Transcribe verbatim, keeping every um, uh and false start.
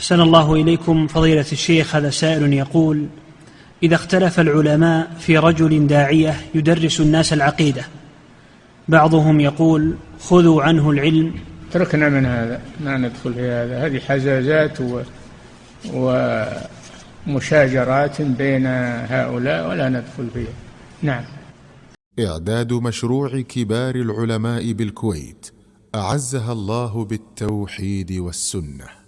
أحسن الله إليكم فضيلة الشيخ. هذا سائل يقول: إذا اختلف العلماء في رجل داعية يدرس الناس العقيدة، بعضهم يقول خذوا عنه العلم. تركنا من هذا، ما ندخل في هذا، هذه حزازات ومشاجرات بين هؤلاء ولا ندخل فيها. نعم. إعداد مشروع كبار العلماء بالكويت أعزها الله بالتوحيد والسنة.